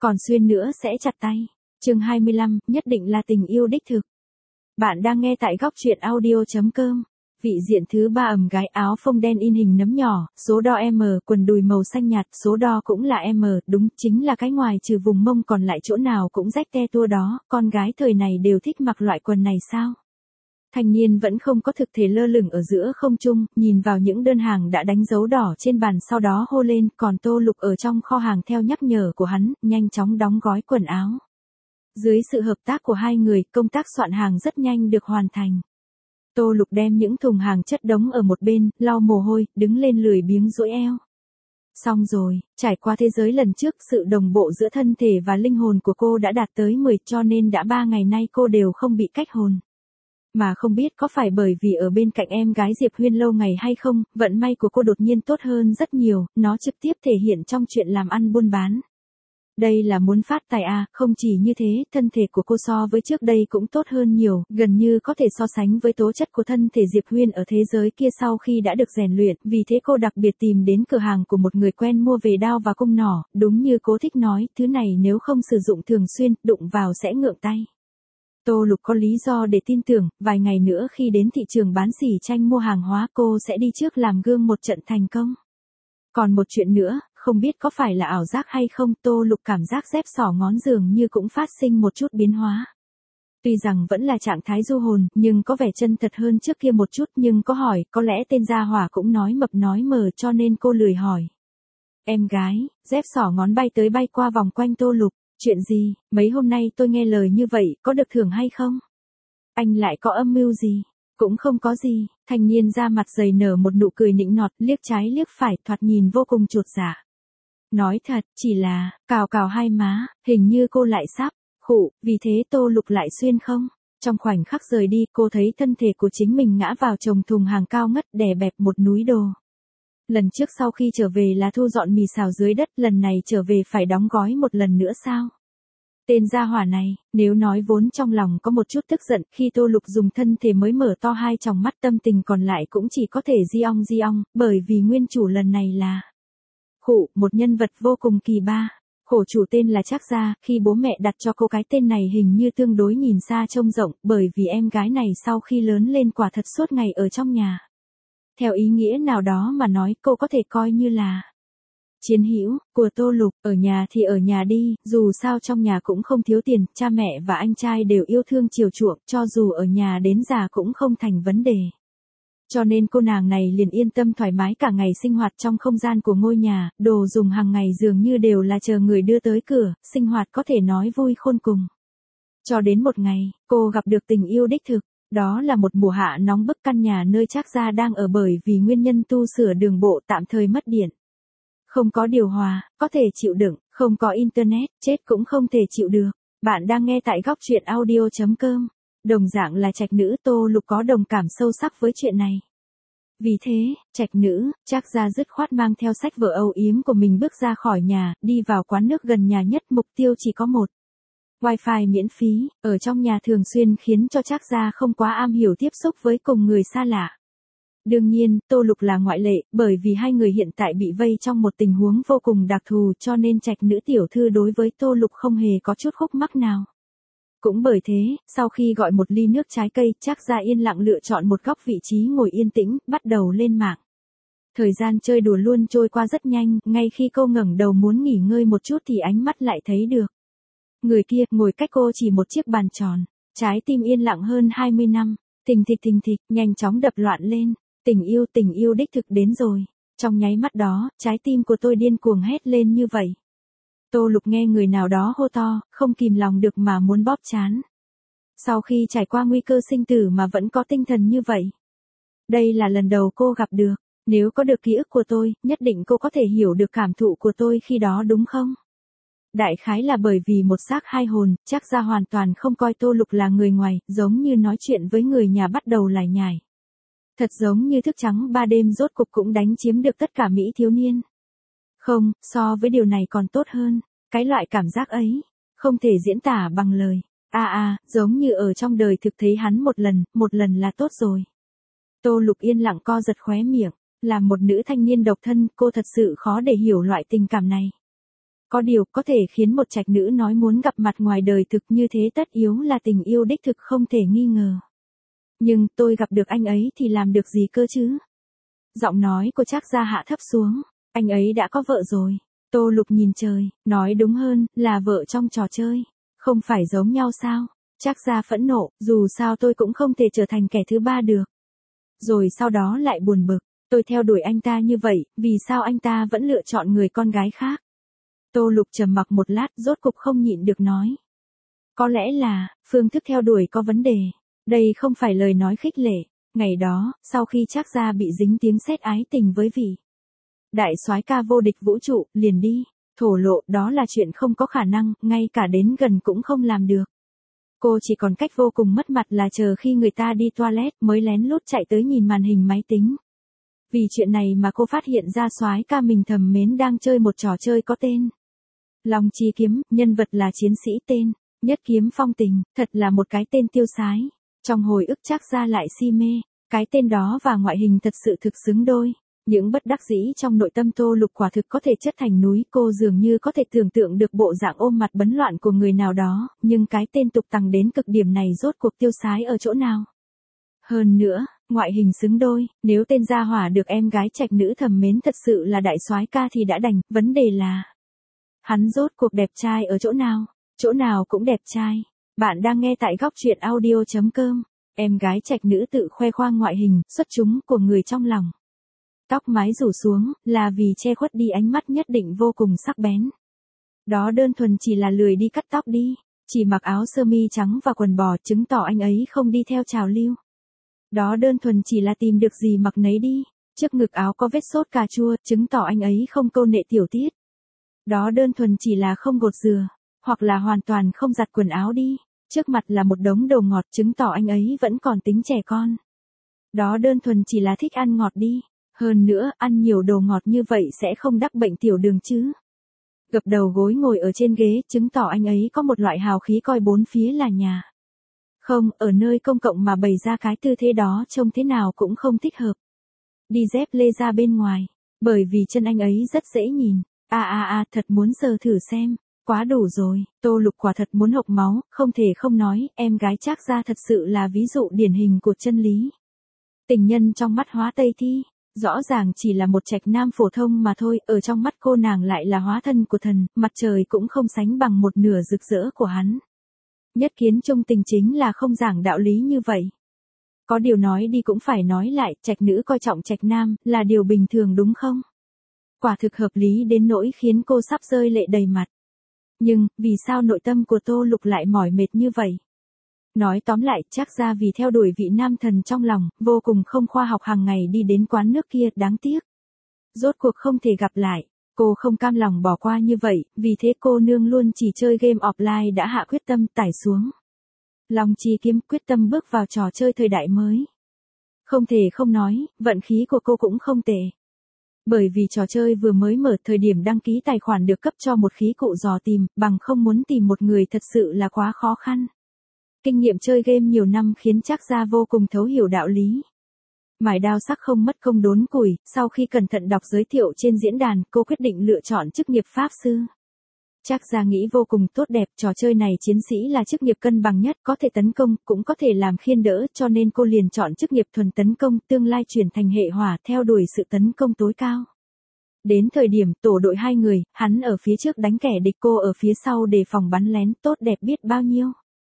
còn xuyên nữa sẽ chặt tay. Chương 25, nhất định là tình yêu đích thực. Bạn đang nghe tại góc truyện audio.com. Vị diện thứ 3 ẩm gái áo phông đen in hình nấm nhỏ, số đo M, quần đùi màu xanh nhạt, số đo cũng là M, đúng chính là cái ngoài trừ vùng mông còn lại chỗ nào cũng rách te tua đó, con gái thời này đều thích mặc loại quần này sao? Thanh niên vẫn không có thực thể lơ lửng ở giữa không trung, nhìn vào những đơn hàng đã đánh dấu đỏ trên bàn sau đó hô lên, còn Tô Lục ở trong kho hàng theo nhắc nhở của hắn, nhanh chóng đóng gói quần áo. Dưới sự hợp tác của hai người, công tác soạn hàng rất nhanh được hoàn thành. Tô Lục đem những thùng hàng chất đống ở một bên, lau mồ hôi, đứng lên lười biếng duỗi eo. Xong rồi, trải qua thế giới lần trước, sự đồng bộ giữa thân thể và linh hồn của cô đã đạt tới 10, cho nên đã 3 ngày nay cô đều không bị cách hồn. Mà không biết có phải bởi vì ở bên cạnh em gái Diệp Huyên lâu ngày hay không, vận may của cô đột nhiên tốt hơn rất nhiều, nó trực tiếp thể hiện trong chuyện làm ăn buôn bán. Đây là muốn phát tài à, không chỉ như thế, thân thể của cô so với trước đây cũng tốt hơn nhiều, gần như có thể so sánh với tố chất của thân thể Diệp Huyên ở thế giới kia sau khi đã được rèn luyện, vì thế cô đặc biệt tìm đến cửa hàng của một người quen mua về đao và cung nỏ, đúng như cô thích nói, thứ này nếu không sử dụng thường xuyên, đụng vào sẽ ngượng tay. Tô Lục có lý do để tin tưởng, vài ngày nữa khi đến thị trường bán sỉ tranh mua hàng hóa cô sẽ đi trước làm gương một trận thành công. Còn một chuyện nữa, không biết có phải là ảo giác hay không, Tô Lục cảm giác dép xỏ ngón dường như cũng phát sinh một chút biến hóa. Tuy rằng vẫn là trạng thái du hồn, nhưng có vẻ chân thật hơn trước kia một chút, nhưng có hỏi, có lẽ tên gia hỏa cũng nói mập nói mờ cho nên cô lười hỏi. Em gái, dép xỏ ngón bay tới bay qua vòng quanh Tô Lục, chuyện gì, mấy hôm nay tôi nghe lời như vậy, có được thưởng hay không? Anh lại có âm mưu gì? Cũng không có gì, thanh niên da mặt dày nở một nụ cười nịnh nọt, liếc trái liếc phải, thoạt nhìn vô cùng chột dạ. Nói thật, chỉ là, cào cào hai má, hình như cô lại sắp, khụ, vì thế Tô Lục lại xuyên không? Trong khoảnh khắc rời đi, cô thấy thân thể của chính mình ngã vào chồng thùng hàng cao ngất đè bẹp một núi đồ. Lần trước sau khi trở về là thu dọn mì xào dưới đất, lần này trở về phải đóng gói một lần nữa sao? Tên gia hỏa này, nếu nói vốn trong lòng có một chút tức giận, khi Tô Lục dùng thân thể mới mở to hai tròng mắt, tâm tình còn lại cũng chỉ có thể di ong, bởi vì nguyên chủ lần này là khụ, một nhân vật vô cùng kỳ ba. Khổ chủ tên là Trác Gia, khi bố mẹ đặt cho cô cái tên này hình như tương đối nhìn xa trông rộng, bởi vì em gái này sau khi lớn lên quả thật suốt ngày ở trong nhà. Theo ý nghĩa nào đó mà nói, cô có thể coi như là chiến hữu của Tô Lục, ở nhà thì ở nhà đi, dù sao trong nhà cũng không thiếu tiền, cha mẹ và anh trai đều yêu thương chiều chuộng, cho dù ở nhà đến già cũng không thành vấn đề. Cho nên cô nàng này liền yên tâm thoải mái cả ngày sinh hoạt trong không gian của ngôi nhà, đồ dùng hàng ngày dường như đều là chờ người đưa tới cửa, sinh hoạt có thể nói vui khôn cùng. Cho đến một ngày, cô gặp được tình yêu đích thực. Đó là một mùa hạ nóng bức, căn nhà nơi Trác Gia đang ở bởi vì nguyên nhân tu sửa đường bộ tạm thời mất điện. Không có điều hòa, có thể chịu đựng, không có internet, chết cũng không thể chịu được. Bạn đang nghe tại góc truyện audio.com. Đồng dạng là trạch nữ, Tô Lục có đồng cảm sâu sắc với chuyện này. Vì thế, trạch nữ, Trác Gia dứt khoát mang theo sách vở âu yếm của mình bước ra khỏi nhà, đi vào quán nước gần nhà nhất, mục tiêu chỉ có một. Wi-Fi miễn phí, ở trong nhà thường xuyên khiến cho Trác Gia không quá am hiểu tiếp xúc với cùng người xa lạ. Đương nhiên, Tô Lục là ngoại lệ, bởi vì hai người hiện tại bị vây trong một tình huống vô cùng đặc thù cho nên trạch nữ tiểu thư đối với Tô Lục không hề có chút khúc mắc nào. Cũng bởi thế, sau khi gọi một ly nước trái cây, Trác Gia yên lặng lựa chọn một góc vị trí ngồi yên tĩnh, bắt đầu lên mạng. Thời gian chơi đùa luôn trôi qua rất nhanh, ngay khi cô ngẩng đầu muốn nghỉ ngơi một chút thì ánh mắt lại thấy được. Người kia ngồi cách cô chỉ một chiếc bàn tròn, trái tim yên lặng hơn 20 năm, thình thịch, nhanh chóng đập loạn lên, tình yêu đích thực đến rồi. Trong nháy mắt đó, trái tim của tôi điên cuồng hét lên như vậy. Tô Lục nghe người nào đó hô to, không kìm lòng được mà muốn bóp trán. Sau khi trải qua nguy cơ sinh tử mà vẫn có tinh thần như vậy. Đây là lần đầu cô gặp được, nếu có được ký ức của tôi, nhất định cô có thể hiểu được cảm thụ của tôi khi đó đúng không? Đại khái là bởi vì một xác hai hồn, Trác Gia hoàn toàn không coi Tô Lục là người ngoài, giống như nói chuyện với người nhà bắt đầu lải nhải. Thật giống như thức trắng 3 đêm rốt cục cũng đánh chiếm được tất cả mỹ thiếu niên. Không, so với điều này còn tốt hơn, cái loại cảm giác ấy, không thể diễn tả bằng lời. Giống như ở trong đời thực thấy hắn một lần là tốt rồi. Tô Lục yên lặng co giật khóe miệng, là một nữ thanh niên độc thân, cô thật sự khó để hiểu loại tình cảm này. Có điều có thể khiến một trạch nữ nói muốn gặp mặt ngoài đời thực như thế tất yếu là tình yêu đích thực không thể nghi ngờ. Nhưng tôi gặp được anh ấy thì làm được gì cơ chứ? Giọng nói của Trác Gia hạ thấp xuống. Anh ấy đã có vợ rồi. Tô Lục nhìn trời, nói đúng hơn là vợ trong trò chơi. Không phải giống nhau sao? Trác Gia phẫn nộ, dù sao tôi cũng không thể trở thành kẻ thứ ba được. Rồi sau đó lại buồn bực, tôi theo đuổi anh ta như vậy, vì sao anh ta vẫn lựa chọn người con gái khác? Tô Lục trầm mặc một lát, rốt cục không nhịn được nói. Có lẽ là, phương thức theo đuổi có vấn đề. Đây không phải lời nói khích lệ. Ngày đó, sau khi Trác Gia bị dính tiếng sét ái tình với vị đại soái ca vô địch vũ trụ, liền đi, thổ lộ đó là chuyện không có khả năng, ngay cả đến gần cũng không làm được. Cô chỉ còn cách vô cùng mất mặt là chờ khi người ta đi toilet mới lén lút chạy tới nhìn màn hình máy tính. Vì chuyện này mà cô phát hiện ra soái ca mình thầm mến đang chơi một trò chơi có tên Long Chi Kiếm, nhân vật là chiến sĩ tên Nhất Kiếm Phong Tình, thật là một cái tên tiêu sái. Trong hồi ức Trác Gia lại si mê, cái tên đó và ngoại hình thật sự thực xứng đôi. Những bất đắc dĩ trong nội tâm Tô Lục quả thực có thể chất thành núi, cô dường như có thể tưởng tượng được bộ dạng ôm mặt bấn loạn của người nào đó, nhưng cái tên tục tằng đến cực điểm này rốt cuộc tiêu sái ở chỗ nào? Hơn nữa, ngoại hình xứng đôi, nếu tên gia hỏa được em gái trạch nữ thầm mến thật sự là đại soái ca thì đã đành, vấn đề là hắn rốt cuộc đẹp trai ở chỗ nào? Chỗ nào cũng đẹp trai. Bạn đang nghe tại góc truyện audio.com. Em gái trạch nữ tự khoe khoang ngoại hình, xuất chúng của người trong lòng. Tóc mái rủ xuống, là vì che khuất đi ánh mắt nhất định vô cùng sắc bén. Đó đơn thuần chỉ là lười đi cắt tóc đi, chỉ mặc áo sơ mi trắng và quần bò chứng tỏ anh ấy không đi theo trào lưu. Đó đơn thuần chỉ là tìm được gì mặc nấy đi, trước ngực áo có vết sốt cà chua, chứng tỏ anh ấy không câu nệ tiểu tiết. Đó đơn thuần chỉ là không gột dừa, hoặc là hoàn toàn không giặt quần áo đi, trước mặt là một đống đồ ngọt, chứng tỏ anh ấy vẫn còn tính trẻ con. Đó đơn thuần chỉ là thích ăn ngọt đi, hơn nữa, ăn nhiều đồ ngọt như vậy sẽ không đắc bệnh tiểu đường chứ. Gập đầu gối ngồi ở trên ghế, chứng tỏ anh ấy có một loại hào khí coi bốn phía là nhà. Không, ở nơi công cộng mà bày ra cái tư thế đó trông thế nào cũng không thích hợp. Đi dép lê ra bên ngoài, bởi vì chân anh ấy rất dễ nhìn. Thật muốn sờ thử xem. Quá đủ rồi, Tô Lục quả thật muốn hộc máu, không thể không nói, em gái Trác Gia thật sự là ví dụ điển hình của chân lý. Tình nhân trong mắt Hóa Tây Thi, rõ ràng chỉ là một trạch nam phổ thông mà thôi, ở trong mắt cô nàng lại là hóa thân của thần, mặt trời cũng không sánh bằng một nửa rực rỡ của hắn. Nhất kiến trung tình chính là không giảng đạo lý như vậy. Có điều nói đi cũng phải nói lại, trạch nữ coi trọng trạch nam, là điều bình thường đúng không? Quả thực hợp lý đến nỗi khiến cô sắp rơi lệ đầy mặt. Nhưng, vì sao nội tâm của Tô Lục lại mỏi mệt như vậy? Nói tóm lại, Trác Gia vì theo đuổi vị nam thần trong lòng, vô cùng không khoa học hàng ngày đi đến quán nước kia, đáng tiếc. Rốt cuộc không thể gặp lại, cô không cam lòng bỏ qua như vậy, vì thế cô nương luôn chỉ chơi game offline đã hạ quyết tâm tải xuống Long Chi Kiếm, quyết tâm bước vào trò chơi thời đại mới. Không thể không nói, vận khí của cô cũng không tệ. Bởi vì trò chơi vừa mới mở, thời điểm đăng ký tài khoản được cấp cho một khí cụ dò tìm, bằng không muốn tìm một người thật sự là quá khó khăn. Kinh nghiệm chơi game nhiều năm khiến Trác Gia vô cùng thấu hiểu đạo lý. Mài đao sắc không mất công đốn củi, sau khi cẩn thận đọc giới thiệu trên diễn đàn, cô quyết định lựa chọn chức nghiệp pháp sư. Trác Gia nghĩ vô cùng tốt đẹp, trò chơi này chiến sĩ là chức nghiệp cân bằng nhất, có thể tấn công, cũng có thể làm khiên đỡ, cho nên cô liền chọn chức nghiệp thuần tấn công, tương lai chuyển thành hệ hỏa, theo đuổi sự tấn công tối cao. Đến thời điểm tổ đội 2 người, hắn ở phía trước đánh kẻ địch, cô ở phía sau đề phòng bắn lén, tốt đẹp biết bao nhiêu.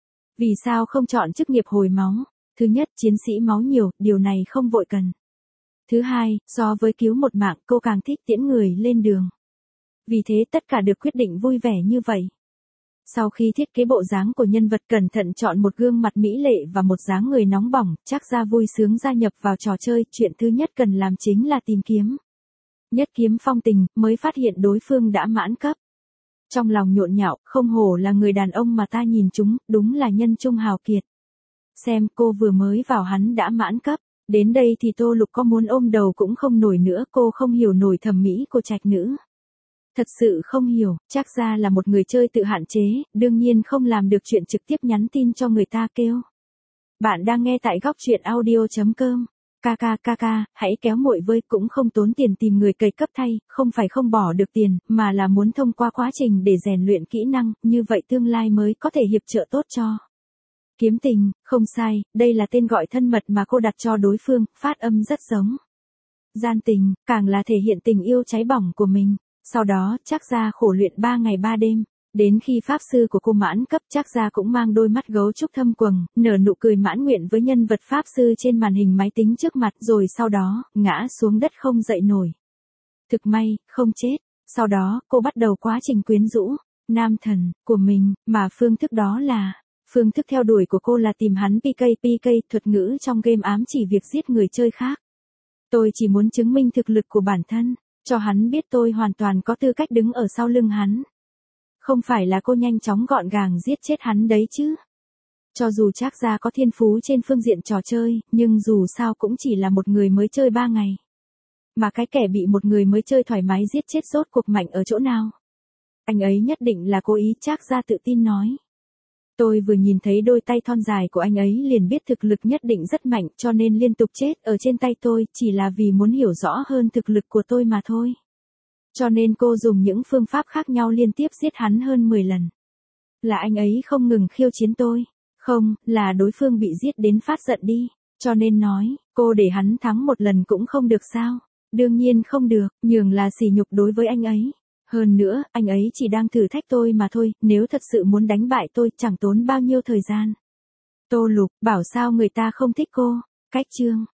Vì sao không chọn chức nghiệp hồi máu? Thứ nhất, chiến sĩ máu nhiều, điều này không vội cần. Thứ hai, so với cứu một mạng, cô càng thích tiễn người lên đường. Vì thế tất cả được quyết định vui vẻ như vậy. Sau khi thiết kế bộ dáng của nhân vật, cẩn thận chọn một gương mặt mỹ lệ và một dáng người nóng bỏng, Trác Gia vui sướng gia nhập vào trò chơi, chuyện thứ nhất cần làm chính là tìm kiếm Nhất Kiếm Phong Tình, mới phát hiện đối phương đã mãn cấp. Trong lòng nhộn nhạo, không hổ là người đàn ông mà ta nhìn chúng, đúng là nhân trung hào kiệt. Xem, cô vừa mới vào hắn đã mãn cấp, đến đây thì Tô Lục có muốn ôm đầu cũng không nổi nữa, cô không hiểu nổi thẩm mỹ của trạch nữ. Thật sự không hiểu, Trác Gia là một người chơi tự hạn chế, đương nhiên không làm được chuyện trực tiếp nhắn tin cho người ta kêu. Bạn đang nghe tại góc truyện audio.com. Ca, hãy kéo muội với, cũng không tốn tiền tìm người cày cấp thay, không phải không bỏ được tiền, mà là muốn thông qua quá trình để rèn luyện kỹ năng, như vậy tương lai mới có thể hiệp trợ tốt cho. Kiếm tình, không sai, đây là tên gọi thân mật mà cô đặt cho đối phương, phát âm rất giống. Gian tình, càng là thể hiện tình yêu cháy bỏng của mình. Sau đó, Trác Gia khổ luyện 3 ngày 3 đêm. Đến khi pháp sư của cô mãn cấp, Trác Gia cũng mang đôi mắt gấu trúc thâm quầng, nở nụ cười mãn nguyện với nhân vật pháp sư trên màn hình máy tính trước mặt, rồi sau đó, ngã xuống đất không dậy nổi. Thực may, không chết. Sau đó, cô bắt đầu quá trình quyến rũ nam thần của mình, mà phương thức đó là, phương thức theo đuổi của cô là tìm hắn PK, thuật ngữ trong game ám chỉ việc giết người chơi khác. Tôi chỉ muốn chứng minh thực lực của bản thân, cho hắn biết tôi hoàn toàn có tư cách đứng ở sau lưng hắn. Không phải là cô nhanh chóng gọn gàng giết chết hắn đấy chứ. Cho dù Trác Gia có thiên phú trên phương diện trò chơi, nhưng dù sao cũng chỉ là một người mới chơi 3 ngày. Mà cái kẻ bị một người mới chơi thoải mái giết chết rốt cuộc mạnh ở chỗ nào? Anh ấy nhất định là cố ý, Trác Gia tự tin nói. Tôi vừa nhìn thấy đôi tay thon dài của anh ấy liền biết thực lực nhất định rất mạnh, cho nên liên tục chết ở trên tay tôi, chỉ là vì muốn hiểu rõ hơn thực lực của tôi mà thôi. Cho nên cô dùng những phương pháp khác nhau liên tiếp giết hắn hơn 10 lần. Là anh ấy không ngừng khiêu chiến tôi. Không, là đối phương bị giết đến phát giận đi. Cho nên nói, cô để hắn thắng một lần cũng không được sao? Đương nhiên không được, nhường là sỉ nhục đối với anh ấy. Hơn nữa, anh ấy chỉ đang thử thách tôi mà thôi, nếu thật sự muốn đánh bại tôi chẳng tốn bao nhiêu thời gian. Tô Lục, bảo sao người ta không thích cô. Cách chương.